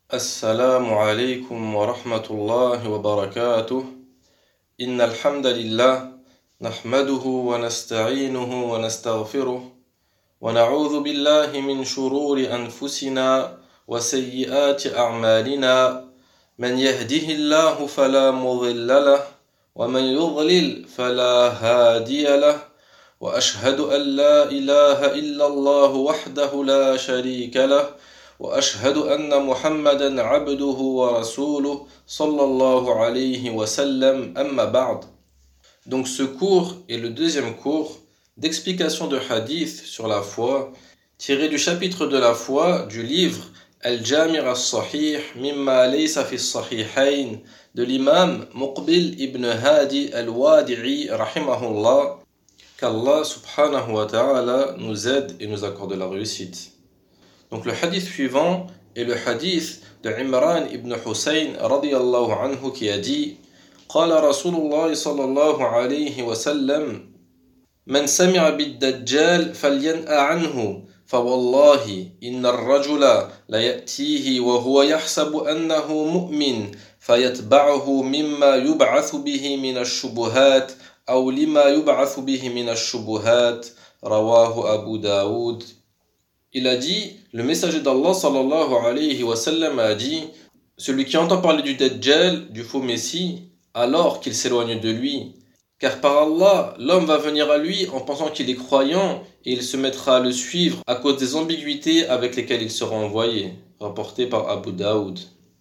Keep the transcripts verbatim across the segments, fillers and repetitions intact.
السلام عليكم ورحمة الله وبركاته. إن الحمد لله نحمده ونستعينه ونستغفره ونعوذ بالله من شرور أنفسنا وسيئات أعمالنا. من يهده الله فلا مضل له ومن يضلل فلا هادي له وأشهد أن لا إله إلا الله وحده لا شريك له وأشهد أن محمدا عبده ورسوله صلى الله عليه وسلم أما بعد. Donc ce cours est le deuxième cours d'explication de hadith sur la foi tiré du chapitre de la foi du livre Al-Jami' al-Sahih mimma laysa fi as-sahihayn de l'imam Muqbil ibn Hadi al-Wadi'i rahimahullah. Qu'Allah subhanahu wa ta'ala nous aide et nous accorde la réussite. Donc le hadith suivant est le hadith de Imran ibn Hussein radiyallahu anhu qui a dit: قال رسول الله صلى الله عليه وسلم من سمع بالدجال فلينأ عنه فوالله إن الرجل ليأتيه وهو يحسب أنه مؤمن فيتبعه مما يبعث به من الشبهات أو لما يبعث به من الشبهات رواه أبو داود. Il a dit, le messager d'Allah sallallahu alayhi wa sallam a dit: celui qui entend parler du Dajjal, du faux Messie, alors qu'il s'éloigne de lui, car par Allah, l'homme va venir à lui en pensant qu'il est croyant et il se mettra à le suivre à cause des ambiguïtés avec lesquelles il sera envoyé, rapporté par Abu Daoud.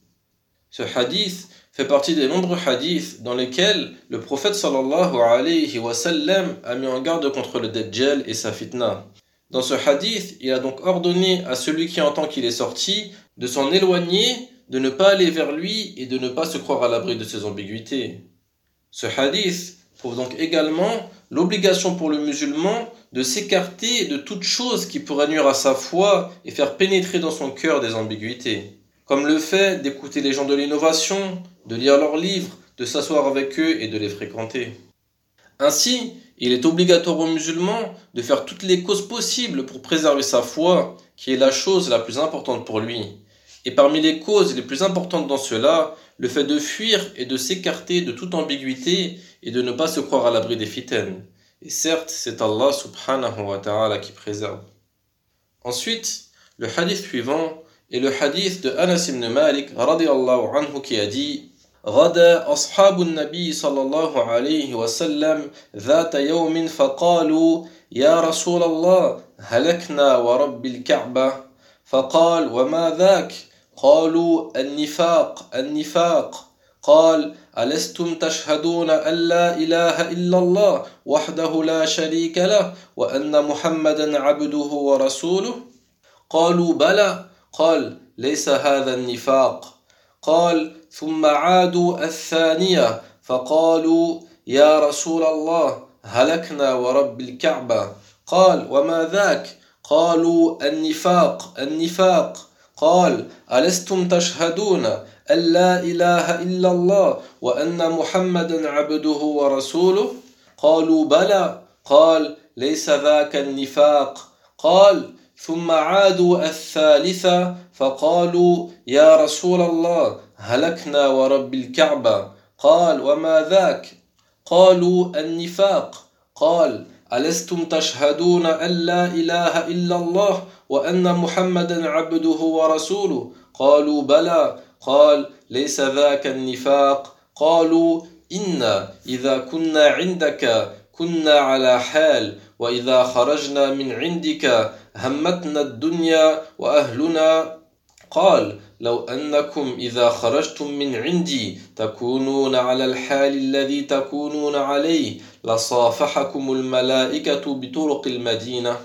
Ce hadith fait partie des nombreux hadiths dans lesquels le prophète sallallahu alayhi wa sallam a mis en garde contre le Dajjal et sa fitna. Dans ce hadith, il a donc ordonné à celui qui entend qu'il est sorti de s'en éloigner, de ne pas aller vers lui et de ne pas se croire à l'abri de ses ambiguïtés. Ce hadith prouve donc également l'obligation pour le musulman de s'écarter de toute chose qui pourrait nuire à sa foi et faire pénétrer dans son cœur des ambiguïtés, comme le fait d'écouter les gens de l'innovation, de lire leurs livres, de s'asseoir avec eux et de les fréquenter. Ainsi, il est obligatoire aux musulmans de faire toutes les causes possibles pour préserver sa foi, qui est la chose la plus importante pour lui. Et parmi les causes les plus importantes dans cela, le fait de fuir et de s'écarter de toute ambiguïté et de ne pas se croire à l'abri des fitaines. Et certes, c'est Allah subhanahu wa ta'ala qui préserve. Ensuite, le hadith suivant est le hadith de Anas ibn Malik radiyallahu anhu qui a dit: غدا أصحاب النبي صلى الله عليه وسلم ذات يوم فقالوا يا رسول الله هلكنا ورب الكعبة فقال وما ذاك قالوا النفاق النفاق قال ألستم تشهدون أن لا إله إلا الله وحده لا شريك له وأن محمدا عبده ورسوله قالوا بلى قال ليس هذا النفاق قال ثم عادوا الثانية فقالوا يا رسول الله هلكنا ورب الكعبة قال وما ذاك قالوا النفاق النفاق قال ألستم تشهدون أن لا إله إلا الله وأن محمدا عبده ورسوله قالوا بلى قال ليس ذاك النفاق قال ثم عادوا الثالثة فقالوا يا رسول الله هلكنا ورب الكعبة قال وما ذاك قالوا النفاق قال ألستم تشهدون أن لا إله إلا الله وأن محمدا عبده ورسوله قالوا بلى قال ليس ذاك النفاق قالوا إنا إذا كنا عندك كنا على حال وإذا خرجنا من عندك همتنا الدنيا وأهلنا قال لو أنكم إذا خرجتم من عندي تكونون على الحال الذي تكونون عليه لصافحكم الملائكة بطرق المدينة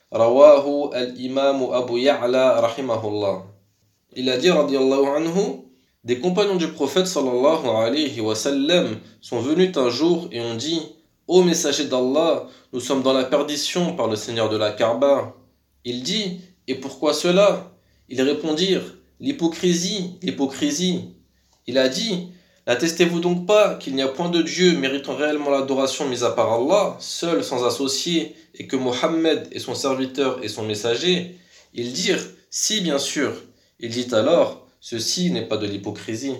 رواه الإمام أبو يعلى رحمه الله. Il a dit radiyallahu anhu: des compagnons du prophète sallallahu alayhi wa sallam sont venus un jour et ont dit: ô messager d'Allah, nous sommes dans la perdition par le Seigneur de la Kaaba. Il dit: et pourquoi cela? Ils répondirent: l'hypocrisie, l'hypocrisie. Il a dit: n'attestez-vous donc pas qu'il n'y a point de Dieu méritant réellement l'adoration mis à part Allah, seul sans associé, et que Mohammed est son serviteur et son messager? Ils dirent: si, bien sûr. Il dit alors: ceci n'est pas de l'hypocrisie.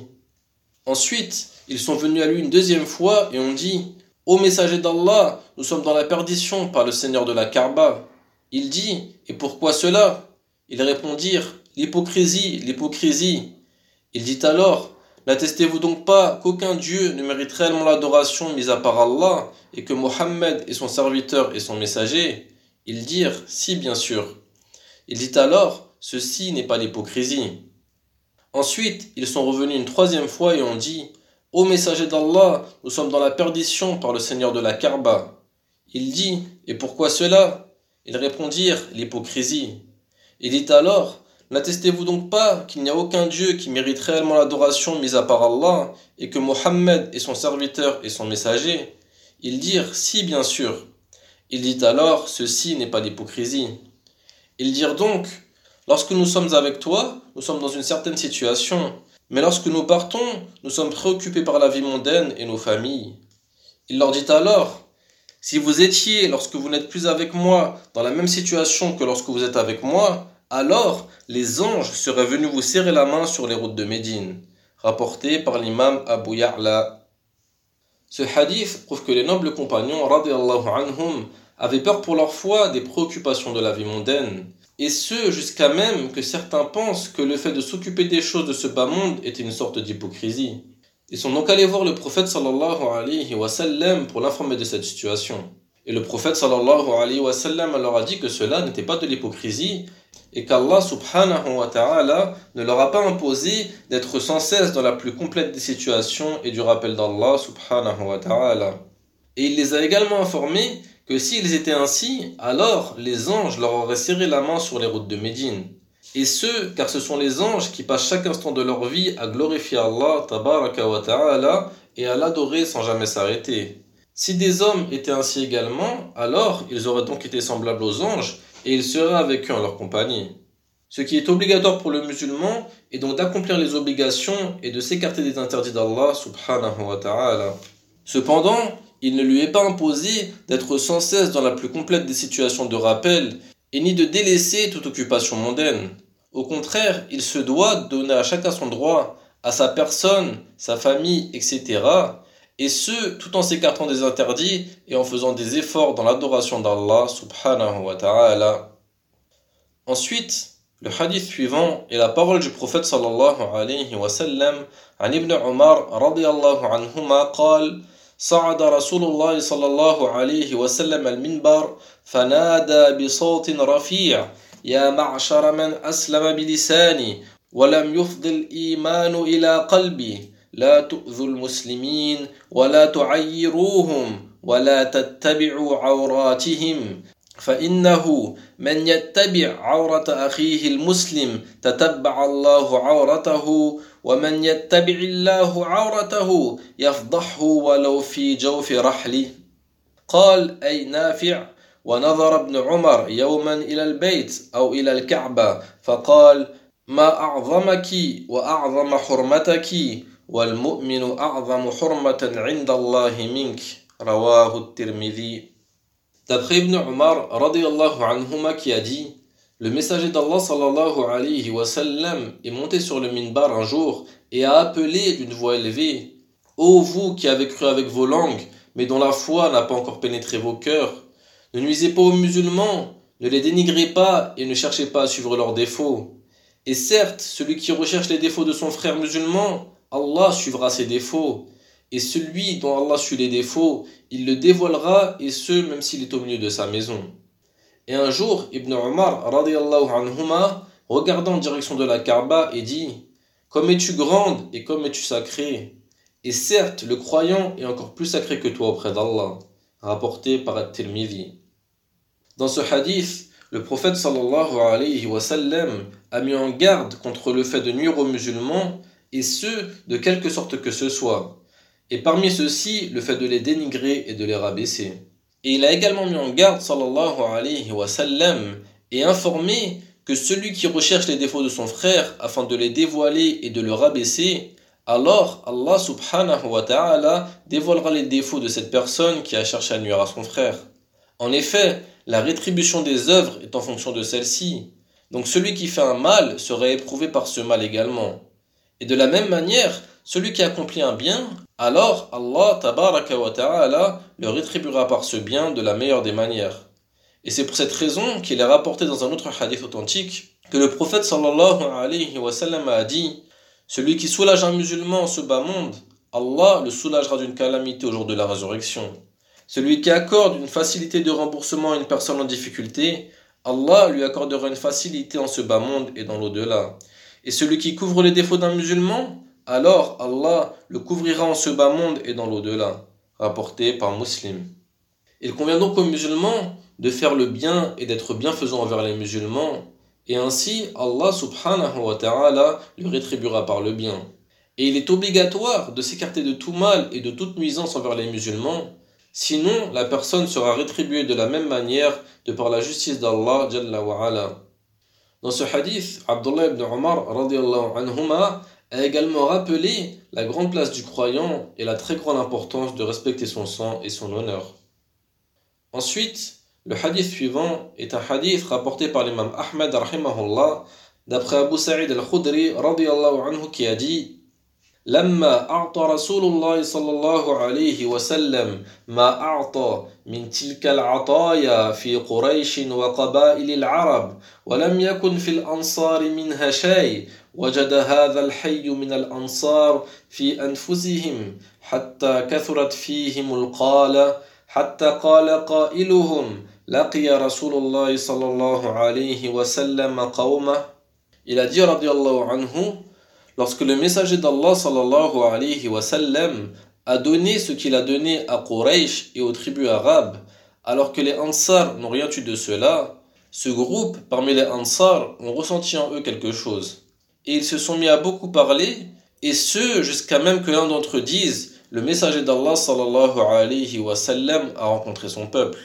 Ensuite, ils sont venus à lui une deuxième fois et ont dit « Ô messager d'Allah, nous sommes dans la perdition par le Seigneur de la Kaaba. » Il dit « Et pourquoi cela ?» Ils répondirent « L'hypocrisie, l'hypocrisie. » Il dit alors « N'attestez-vous donc pas qu'aucun Dieu ne mérite réellement l'adoration mis à part Allah et que Mohammed est son serviteur et son messager ?» Ils dirent « Si, bien sûr. » Il dit alors « Ceci n'est pas l'hypocrisie. » Ensuite, ils sont revenus une troisième fois et ont dit « Ô messager d'Allah, nous sommes dans la perdition par le Seigneur de la Kaaba. » Il dit « Et pourquoi cela ?» Ils répondirent « L'hypocrisie. » Il dit alors « N'attestez-vous donc pas qu'il n'y a aucun Dieu qui mérite réellement l'adoration mise à part Allah et que Mohammed est son serviteur et son messager ?» Ils dirent « Si, bien sûr. » Il dit alors « Ceci n'est pas l'hypocrisie. » Ils dirent donc « Lorsque nous sommes avec toi, nous sommes dans une certaine situation, mais lorsque nous partons, nous sommes préoccupés par la vie mondaine et nos familles. » Il leur dit alors « Si vous étiez, lorsque vous n'êtes plus avec moi, dans la même situation que lorsque vous êtes avec moi, alors les anges seraient venus vous serrer la main sur les routes de Médine. » Rapporté par l'imam Abu Ya'la. Ce hadith prouve que les nobles compagnons radiyallahu anhum avaient peur pour leur foi des préoccupations de la vie mondaine, et ce jusqu'à même que certains pensent que le fait de s'occuper des choses de ce bas monde était une sorte d'hypocrisie. Ils sont donc allés voir le prophète sallallahu alayhi wa sallam pour l'informer de cette situation. Et le prophète sallallahu alayhi wa sallam leur a dit que cela n'était pas de l'hypocrisie et qu'Allah subhanahu wa ta'ala ne leur a pas imposé d'être sans cesse dans la plus complète des situations et du rappel d'Allah subhanahu wa ta'ala. Et il les a également informés que s'ils étaient ainsi, alors les anges leur auraient serré la main sur les routes de Médine. Et ce, car ce sont les anges qui passent chaque instant de leur vie à glorifier Allah tabaraka wa ta'ala et à l'adorer sans jamais s'arrêter. Si des hommes étaient ainsi également, alors ils auraient donc été semblables aux anges et ils seraient avec eux en leur compagnie. Ce qui est obligatoire pour le musulman est donc d'accomplir les obligations et de s'écarter des interdits d'Allah subhanahu wa ta'ala. Cependant, il ne lui est pas imposé d'être sans cesse dans la plus complète des situations de rappel et ni de délaisser toute occupation mondaine. Au contraire, il se doit de donner à chacun son droit, à sa personne, sa famille, et cetera, et ce, tout en s'écartant des interdits et en faisant des efforts dans l'adoration d'Allah subhanahu wa ta'ala. Ensuite, le hadith suivant est la parole du prophète sallallahu alayhi wa sallam an ibn Umar radiyallahu anhuma qal صعد رسول الله صلى الله عليه وسلم المنبر فنادى بصوت رفيع يا معشر من أسلم بلساني ولم يفض الإيمان إلى قلبي لا تؤذوا المسلمين ولا تعيروهم ولا تتبعوا عوراتهم فإنه من يتبع عورة أخيه المسلم تتبع الله عورته ومن يتبع الله عورته يفضحه ولو في جوف رحله. قال أي نافع. ونظر ابن عمر يوما إلى البيت أو إلى الكعبة فقال ما أعظمك وأعظم حرمتك والمؤمن أعظم حرمة عند الله منك. رواه الترمذي. D'après Ibn Umar radiyallahu anhuma qui a dit le messager d'Allah sallallahu alayhi wa sallam est monté sur le minbar un jour et a appelé d'une voix élevée ô vous qui avez cru avec vos langues mais dont la foi n'a pas encore pénétré vos cœurs, ne nuisez pas aux musulmans, ne les dénigrez pas et ne cherchez pas à suivre leurs défauts. Et certes, celui qui recherche les défauts de son frère musulman, Allah suivra ses défauts. Et celui dont Allah suit les défauts, il le dévoilera, et ce, même s'il est au milieu de sa maison. Et un jour, Ibn Umar, radiyallahu anhuma, regardant en direction de la Kaaba, et dit « Comme es-tu grande et comme es-tu sacrée ! Et certes, le croyant est encore plus sacré que toi auprès d'Allah. » Rapporté par At-Tirmidhi. Dans ce hadith, le prophète sallallahu alayhi wa sallam a mis en garde contre le fait de nuire aux musulmans, et ce, de quelque sorte que ce soit. Et parmi ceux-ci, le fait de les dénigrer et de les rabaisser. Et il a également mis en garde, sallallahu alayhi wa sallam, et informé que celui qui recherche les défauts de son frère afin de les dévoiler et de le rabaisser, alors Allah subhanahu wa ta'ala dévoilera les défauts de cette personne qui a cherché à nuire à son frère. En effet, la rétribution des œuvres est en fonction de celle-ci. Donc celui qui fait un mal sera éprouvé par ce mal également. Et de la même manière, celui qui accomplit un bien, alors Allah tabaraka wa ta'ala le rétribuera par ce bien de la meilleure des manières. Et c'est pour cette raison qu'il est rapporté dans un autre hadith authentique que le prophète sallallahu alayhi wa sallam a dit: celui qui soulage un musulman en ce bas monde, Allah le soulagera d'une calamité au jour de la résurrection. Celui qui accorde une facilité de remboursement à une personne en difficulté, Allah lui accordera une facilité en ce bas monde et dans l'au-delà. Et celui qui couvre les défauts d'un musulman, alors Allah le couvrira en ce bas monde et dans l'au-delà. Rapporté par Muslim. Il convient donc aux musulmans de faire le bien et d'être bienfaisants envers les musulmans, et ainsi Allah subhanahu wa ta'ala le rétribuera par le bien. Et il est obligatoire de s'écarter de tout mal et de toute nuisance envers les musulmans, sinon la personne sera rétribuée de la même manière de par la justice d'Allah Jalla wa Ala. Dans ce hadith, Abdullah ibn Omar radiyallahu anhuma a également rappelé la grande place du croyant et la très grande importance de respecter son sang et son honneur. Ensuite, le hadith suivant est un hadith rapporté par l'imam Ahmed rahimahullah d'après Abu Sa'id al-Khudri radiyallahu anhu qui a dit: لما أعطى رسول الله صلى الله عليه وسلم ما أعطى من تلك العطايا في قريش وقبائل العرب ولم يكن في الأنصار منها شيء وجد هذا الحي من الأنصار في أنفسهم حتى كثرت فيهم القالة حتى قال قائلهم لقي رسول الله صلى الله عليه وسلم قومه. Il a dit radiyallahu anhu: lorsque le messager d'Allah sallallahu alayhi wa sallam a donné ce qu'il a donné à Quraysh et aux tribus arabes, alors que les Ansar n'ont rien eu de cela, ce groupe parmi les Ansar ont ressenti en eux quelque chose. Et ils se sont mis à beaucoup parler, et ce jusqu'à même que l'un d'entre eux dise: le messager d'Allah sallallahu alayhi wa sallam a rencontré son peuple.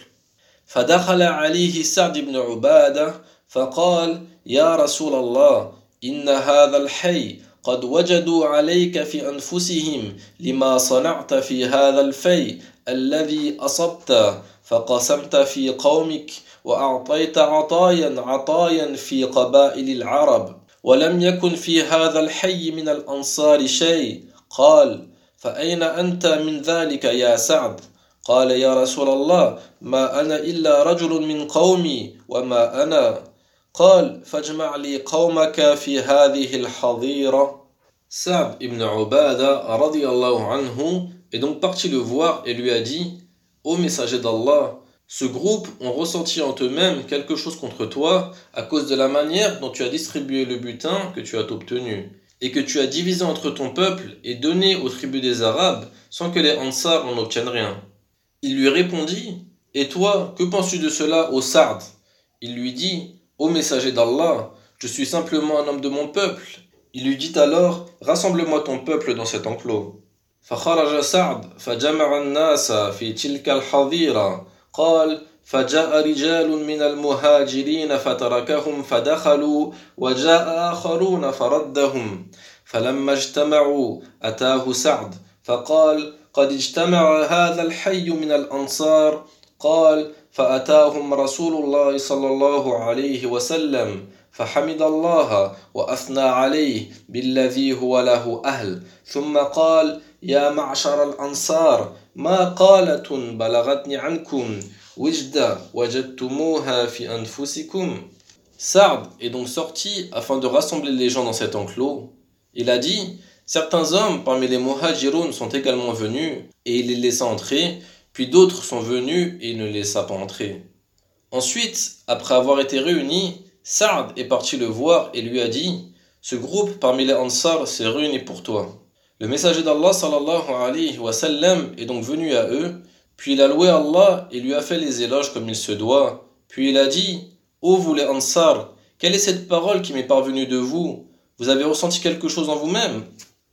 فدخل عليه سعد بن عبادة فقال: يا رسول الله إن هذا الحي قد وجدوا عليك في أنفسهم لما صنعت في هذا الفي الذي أصبت فقسمت في قومك وأعطيت عطايا عطايا في قبائل العرب ولم يكن في هذا الحي من الأنصار شيء. قال: فأين أنت من ذلك يا سعد؟ قال: يا رسول الله ما أنا إلا رجل من قومي وما أنا. قال: فاجمع لي قومك في هذه الحظيرة. Sa'd ibn Ubada radiyallahu anhu est donc parti le voir et lui a dit: ô messager d'Allah, ce groupe ont ressenti en eux-mêmes quelque chose contre toi à cause de la manière dont tu as distribué le butin que tu as obtenu et que tu as divisé entre ton peuple et donné aux tribus des Arabes sans que les Ansar en obtiennent rien. Il lui répondit: et toi, que penses-tu de cela, ô Sa'd? Il lui dit: ô messager d'Allah, je suis simplement un homme de mon peuple. Il lui dit alors: rassemble-moi ton peuple dans cet enclos. فخرج سعد فجمع الناس في تلك الحظيرة. قال: فجاء رجال من المهاجرين فتركهم فدخلوا وجاء آخرون فردهم. فلما اجتمعوا أتاه سعد فقال: قد اجتمع هذا الحي من الأنصار. قال: فأتاهم رسول الله صلى الله عليه وسلم فحمد الله وأثنى عليه بالذي هو له أهل ثم قال: يا معشر الأنصار ما قالة بلغتني عنكم وجدة وجدتموها في أنفسكم. Sa'd est donc sorti afin de rassembler les gens dans cet enclos. Il a dit: certains hommes parmi les muhajirun sont également venus et il les laissa entrer, puis d'autres sont venus et il ne les laissa pas entrer. Ensuite, après avoir été réunis, Sa'd est parti le voir et lui a dit: ce groupe parmi les Ansar s'est réuni pour toi. Le messager d'Allah sallallahu alayhi wa sallam est donc venu à eux, puis il a loué Allah et lui a fait les éloges comme il se doit. Puis il a dit: ô vous les Ansar, quelle est cette parole qui m'est parvenue de vous? Vous avez ressenti quelque chose en vous-même?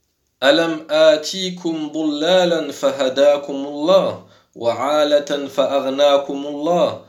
Alam atikum dhullalan fahadakumullah wa 'alatan fa'aghnakumullah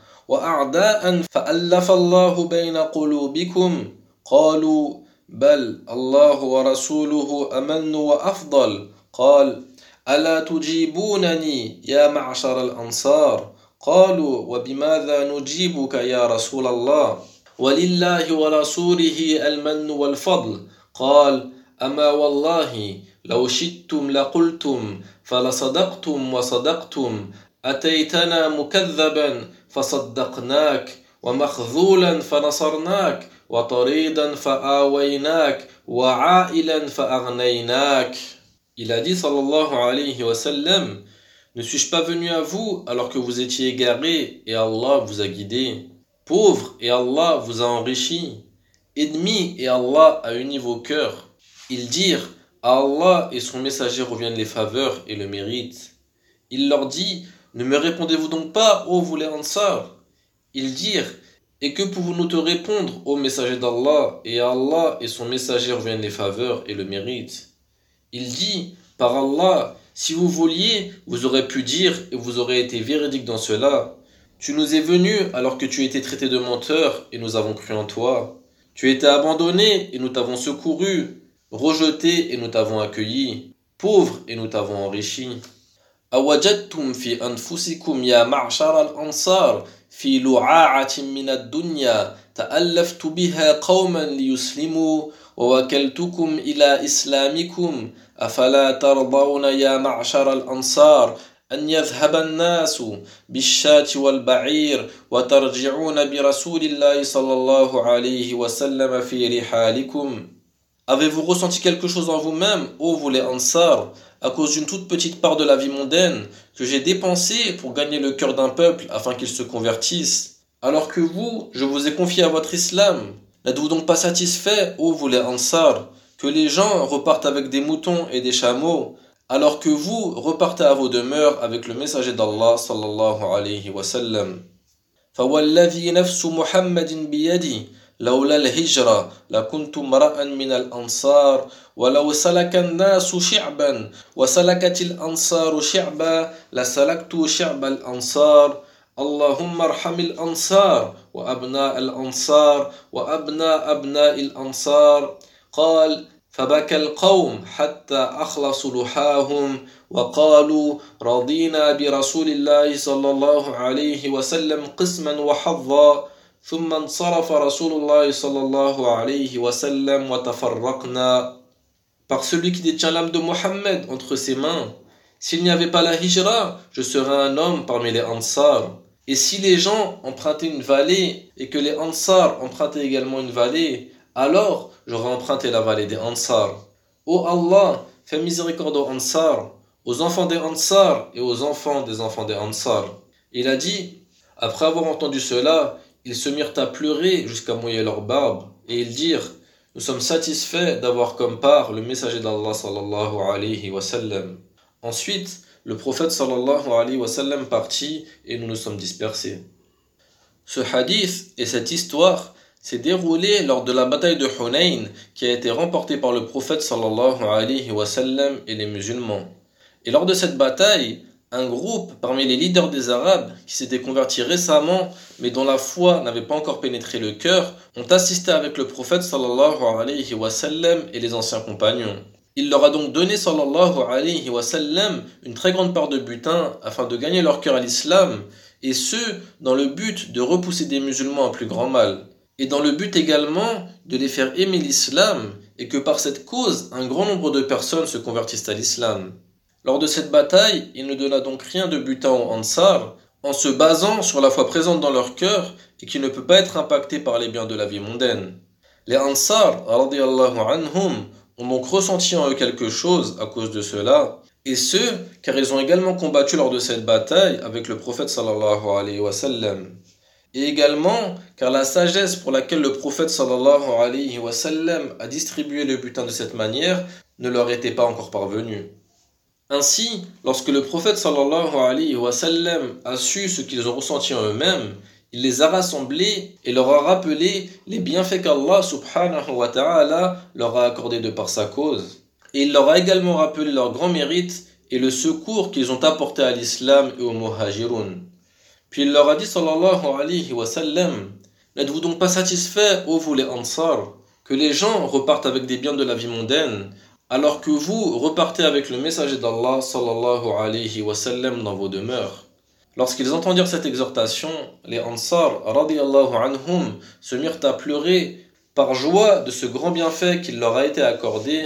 وأعداء فألف الله بين قلوبكم. قالوا: بل الله ورسوله أمن وأفضل. قال: ألا تجيبونني يا معشر الأنصار؟ قالوا: وبماذا نجيبك يا رسول الله؟ ولله ورسوله المن والفضل. قال: أما والله لو شئتم لقلتم فلصدقتم وصدقتم أتيتنا مكذبا فصدقناك ومخذولا فنصرناك وطريدا فآويناك وعائلا فأغنيناك. Il a dit sallallahu alayhi wa sallam: Ne suis-je pas venu à vous alors que vous étiez égarés et Allah vous a guidés, pauvre et Allah vous a enrichi, ennemis et Allah a uni vos cœurs. Ils dirent: à Allah et son messager reviennent les faveurs et le mérite. Il leur dit: ne me répondez-vous donc pas, ô vous les Ansar? Ils dirent: et que pouvons-nous te répondre, ô messager d'Allah, et à Allah et son messager reviennent les faveurs et le mérite. Il dit: par Allah, si vous vouliez, vous aurez pu dire et vous aurez été véridique dans cela. Tu nous es venu alors que tu étais traité de menteur et nous avons cru en toi. Tu étais abandonné et nous t'avons secouru, rejeté et nous t'avons accueilli, pauvre et nous t'avons enrichi. أوجدتم في أنفسكم يا معشر الأنصار في لعاعة من الدنيا تألفت بها قوما ليسلموا ووكلتكم إلى إسلامكم أفلا ترضون يا معشر الأنصار أن يذهب الناس بالشاة والبعير وترجعون برسول الله صلى الله عليه وسلم في رحالكم. Avez-vous ressenti quelque chose en vous-même, ô vous les Ansar, à cause d'une toute petite part de la vie mondaine que j'ai dépensée pour gagner le cœur d'un peuple afin qu'il se convertisse, alors que vous, je vous ai confié à votre islam? N'êtes-vous donc pas satisfait, ô vous les Ansar, que les gens repartent avec des moutons et des chameaux, alors que vous repartez à vos demeures avec le messager d'Allah sallallahu alayhi wa sallam? فوالذي نفس محمد بيدي لولا الهجرة لكنت امرأ من الأنصار ولو سلك الناس شعبا وسلكت الأنصار شعبا لسلكت شعب الأنصار اللهم ارحم الأنصار وأبناء الأنصار وأبناء أبناء الأنصار. قال: فبكى القوم حتى أخلصوا لحاهم وقالوا رضينا برسول الله صلى الله عليه وسلم قسما وحظا ثم انصرف رسول الله صلى الله عليه وسلم وتفرقنا. Par celui qui détient l'âme de Mohammed entre ses mains, s'il n'y avait pas la hijra, je serais un homme parmi les Ansar. Et si les gens empruntaient une vallée et que les Ansar empruntaient également une vallée, alors j'aurais emprunté la vallée des Ansar. Ô Allah, fais miséricorde aux Ansar, aux enfants des Ansar et aux enfants des enfants des Ansar. Il a dit: après avoir entendu cela, ils se mirent à pleurer jusqu'à mouiller leurs barbes, et ils dirent: nous sommes satisfaits d'avoir comme part le messager d'Allah sallallahu alayhi wa sallam. Ensuite, le prophète sallallahu alayhi wa sallam partit et nous nous sommes dispersés. Ce hadith et cette histoire s'est déroulé lors de la bataille de Hunayn qui a été remportée par le prophète sallallahu alayhi wa sallam et les musulmans. Et lors de cette bataille, un groupe parmi les leaders des Arabes qui s'étaient convertis récemment mais dont la foi n'avait pas encore pénétré le cœur ont assisté avec le prophète sallallahu alayhi wa sallam et les anciens compagnons. Il leur a donc donné sallallahu alayhi wa sallam une très grande part de butin afin de gagner leur cœur à l'islam, et ce dans le but de repousser des musulmans à plus grand mal, et dans le but également de les faire aimer l'islam et que par cette cause un grand nombre de personnes se convertissent à l'islam. Lors de cette bataille, il ne donna donc rien de butin aux Ansar, en se basant sur la foi présente dans leur cœur et qui ne peut pas être impactée par les biens de la vie mondaine. Les Ansar, radiyallahu anhum, ont donc ressenti en eux quelque chose à cause de cela, et ce, car ils ont également combattu lors de cette bataille avec le prophète sallallahu alayhi wa sallam. Et également, car la sagesse pour laquelle le prophète sallallahu alayhi wa sallam a distribué le butin de cette manière ne leur était pas encore parvenue. Ainsi, lorsque le prophète sallallahu alayhi wa sallam a su ce qu'ils ont ressenti en eux-mêmes, il les a rassemblés et leur a rappelé les bienfaits qu'Allah subhanahu wa ta'ala leur a accordés de par sa cause. Et il leur a également rappelé leur grand mérite et le secours qu'ils ont apporté à l'islam et aux muhajirun. Puis il leur a dit sallallahu alayhi wa sallam: n'êtes-vous donc pas satisfaits, ô vous les Ansar, que les gens repartent avec des biens de la vie mondaine, alors que vous repartez avec le messager d'Allah sallallahu alayhi wa sallam dans vos demeures? Lorsqu'ils entendirent cette exhortation, les Ansar radiyallahu anhum se mirent à pleurer par joie de ce grand bienfait qu'il leur a été accordé,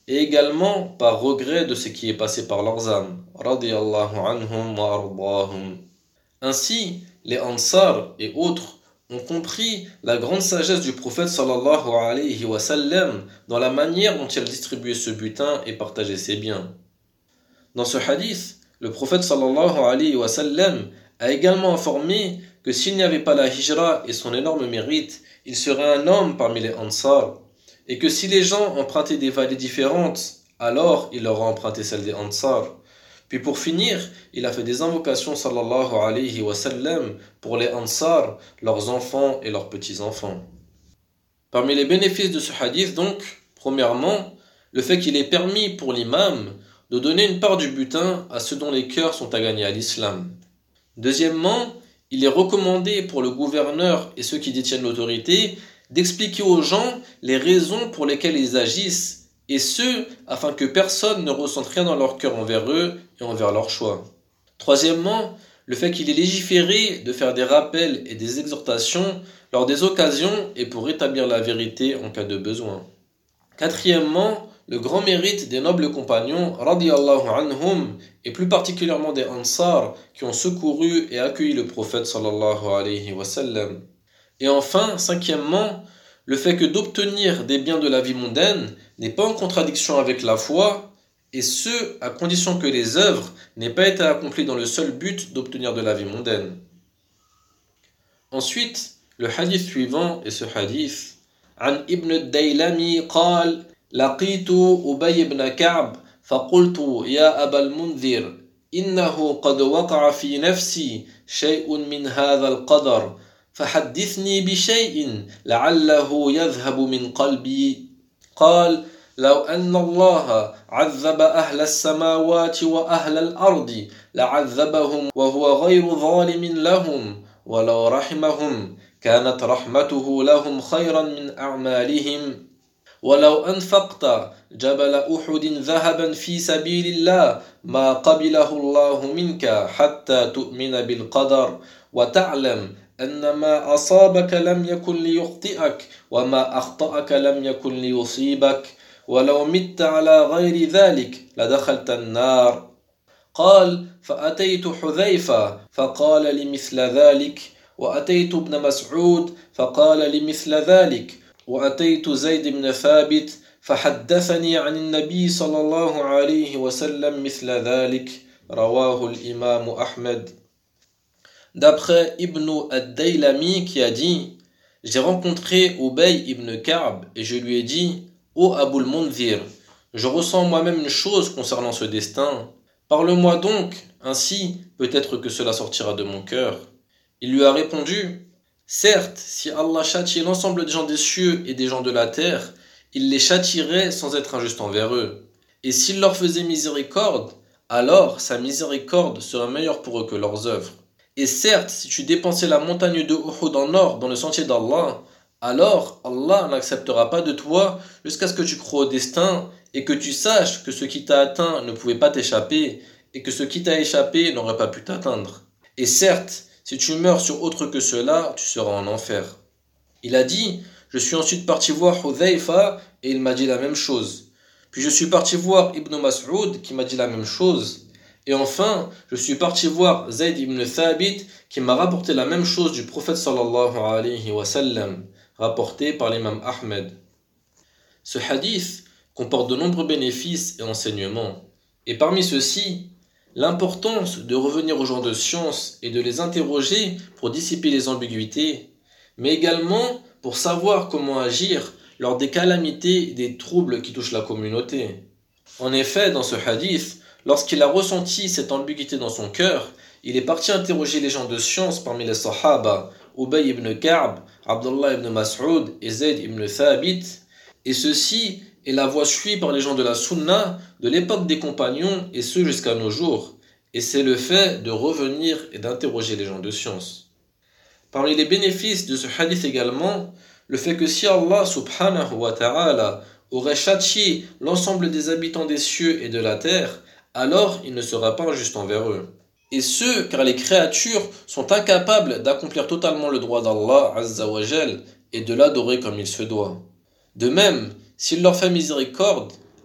et également par regret de ce qui est passé par leurs âmes. Radiyallahu anhum wa ardahum. Ainsi, les Ansar et autres ont compris la grande sagesse du prophète sallallahu alayhi wa sallam dans la manière dont il distribuait ce butin et partageait ses biens. Dans ce hadith, le prophète sallallahu alayhi wa sallam a également informé que s'il n'y avait pas la hijra et son énorme mérite, il serait un homme parmi les Ansar, et que si les gens empruntaient des vallées différentes, alors il leur a emprunté celle des Ansar. Puis pour finir, il a fait des invocations sallallahu alayhi wa sallam pour les Ansar, leurs enfants et leurs petits-enfants. Parmi les bénéfices de ce hadith donc, premièrement, le fait qu'il est permis pour l'imam de donner une part du butin à ceux dont les cœurs sont à gagner à l'islam. Deuxièmement, il est recommandé pour le gouverneur et ceux qui détiennent l'autorité d'expliquer aux gens les raisons pour lesquelles ils agissent, et ce, afin que personne ne ressente rien dans leur cœur envers eux et envers leur choix. Troisièmement, le fait qu'il est légiféré de faire des rappels et des exhortations lors des occasions et pour rétablir la vérité en cas de besoin. Quatrièmement, le grand mérite des nobles compagnons, radiyallahu anhum, et plus particulièrement des Ansar, qui ont secouru et accueilli le prophète sallallahu alayhi wa sallam. Et enfin, cinquièmement, le fait que d'obtenir des biens de la vie mondaine n'est pas en contradiction avec la foi, et ce, à condition que les œuvres n'aient pas été accomplies dans le seul but d'obtenir de la vie mondaine. Ensuite, le hadith suivant est ce hadith. An ibn Daylami qal, laqitu Ubay ibn Ka'b, faqultu ya Aba al-Mundhir, innahu qad waqa'a fi nafsi shay'un min hadha al-qadar. فحدثني بشيء لعله يذهب من قلبي قال لو أن الله عذب أهل السماوات وأهل الأرض لعذبهم وهو غير ظالم لهم ولو رحمهم كانت رحمته لهم خيرا من أعمالهم ولو أنفقت جبل أحد ذهبا في سبيل الله ما قبله الله منك حتى تؤمن بالقدر وتعلم أن ما أصابك لم يكن ليخطئك وما أخطأك لم يكن ليصيبك ولو مت على غير ذلك لدخلت النار قال فأتيت حذيفة فقال لمثل ذلك وأتيت ابن مسعود فقال لمثل ذلك وأتيت زيد بن ثابت فحدثني عن النبي صلى الله عليه وسلم مثل ذلك رواه الإمام أحمد. D'après Ibn ad-Daylami qui a dit « J'ai rencontré Ubay ibn Ka'b et je lui ai dit « Ô Abu al-Mundhir, je ressens moi-même une chose concernant ce destin. Parle-moi donc, ainsi peut-être que cela sortira de mon cœur. » Il lui a répondu « Certes, si Allah châtiait l'ensemble des gens des cieux et des gens de la terre, il les châtierait sans être injuste envers eux. Et s'il leur faisait miséricorde, alors sa miséricorde serait meilleure pour eux que leurs œuvres. Et certes, si tu dépensais la montagne de Uhud en or dans le sentier d'Allah, alors Allah n'acceptera pas de toi jusqu'à ce que tu crois au destin et que tu saches que ce qui t'a atteint ne pouvait pas t'échapper et que ce qui t'a échappé n'aurait pas pu t'atteindre. Et certes, si tu meurs sur autre que cela, tu seras en enfer. » Il a dit, je suis ensuite parti voir Hudhayfa et il m'a dit la même chose. Puis je suis parti voir Ibn Mas'ud qui m'a dit la même chose. Et enfin, je suis parti voir Zayd ibn Thabit qui m'a rapporté la même chose du prophète sallallahu alayhi wa sallam, rapporté par l'imam Ahmed. Ce hadith comporte de nombreux bénéfices et enseignements. Et parmi ceux-ci, l'importance de revenir aux gens de science et de les interroger pour dissiper les ambiguïtés, mais également pour savoir comment agir lors des calamités et des troubles qui touchent la communauté. En effet, dans ce hadith, lorsqu'il a ressenti cette ambiguïté dans son cœur, il est parti interroger les gens de science parmi les Sahaba, Ubay ibn Ka'b, Abdullah ibn Mas'ud et Zayd ibn Thabit, et ceci est la voie suivie par les gens de la Sunna de l'époque des compagnons et ce jusqu'à nos jours, et c'est le fait de revenir et d'interroger les gens de science. Parmi les bénéfices de ce hadith également, le fait que si Allah subhanahu wa ta'ala aurait châtié l'ensemble des habitants des cieux et de la terre, alors il ne sera pas injuste envers eux. Et ce, car les créatures sont incapables d'accomplir totalement le droit d'Allah Azza wa Jal et de l'adorer comme il se doit. De même, s'il leur fait miséricorde,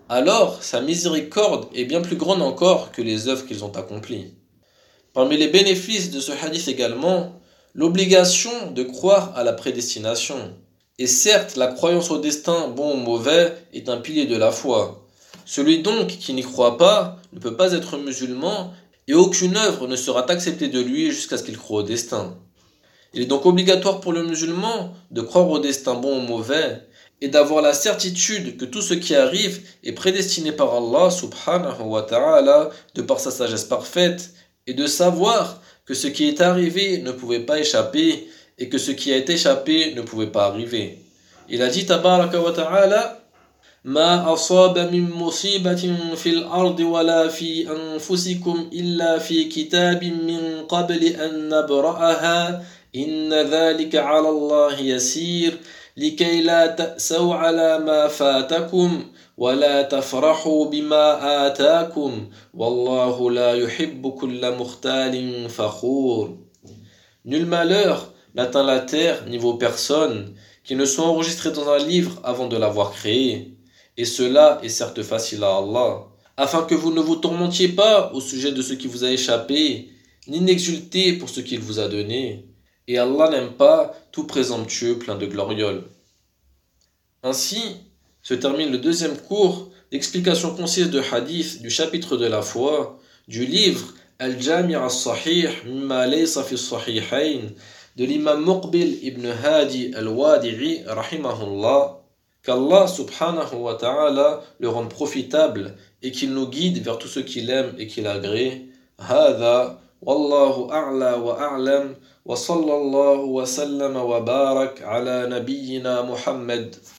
alors sa miséricorde est bien plus grande encore que les œuvres qu'ils ont accomplies. Parmi les bénéfices de ce hadith également, l'obligation de croire à la prédestination. Et certes, la croyance au destin, bon ou mauvais, est un pilier de la foi. Celui donc qui n'y croit pas ne peut pas être musulman et aucune œuvre ne sera acceptée de lui jusqu'à ce qu'il croie au destin. Il est donc obligatoire pour le musulman de croire au destin bon ou mauvais et d'avoir la certitude que tout ce qui arrive est prédestiné par Allah subhanahu wa ta'ala de par sa sagesse parfaite et de savoir que ce qui est arrivé ne pouvait pas échapper et que ce qui a échappé ne pouvait pas arriver. Il a dit tabaraka wa ta'ala ما أصاب من مصيبة في الأرض ولا في أنفسكم إلا في كتاب من قبل أن نبرأها إن ذلك على الله يسير لكي لا تأسوا على ما فاتكم ولا تفرحوا بما آتاكم والله لا يحب كل مختال فخور. Nul malheur n'atteint la terre ni vos personnes qui ne sont enregistrées dans un livre avant de l'avoir créé. Et cela est certes facile à Allah, afin que vous ne vous tourmentiez pas au sujet de ce qui vous a échappé, ni n'exultez pour ce qu'il vous a donné. Et Allah n'aime pas tout présomptueux plein de glorioles. Ainsi se termine le deuxième cours d'explication concise de hadith du chapitre de la foi du livre Al-Jami' al-Sahih mimma laysa fi as-sahihayn de l'imam Muqbil ibn Hadi al-Wadi'i rahimahullah. Qu'Allah subhanahu wa ta'ala le rende profitable et qu'il nous guide vers tout ce qu'il aime et qu'il agrée. Hada wallahu a'la wa a'lam wa sallallahu wa sallama wa barak ala nabiyyina Muhammad.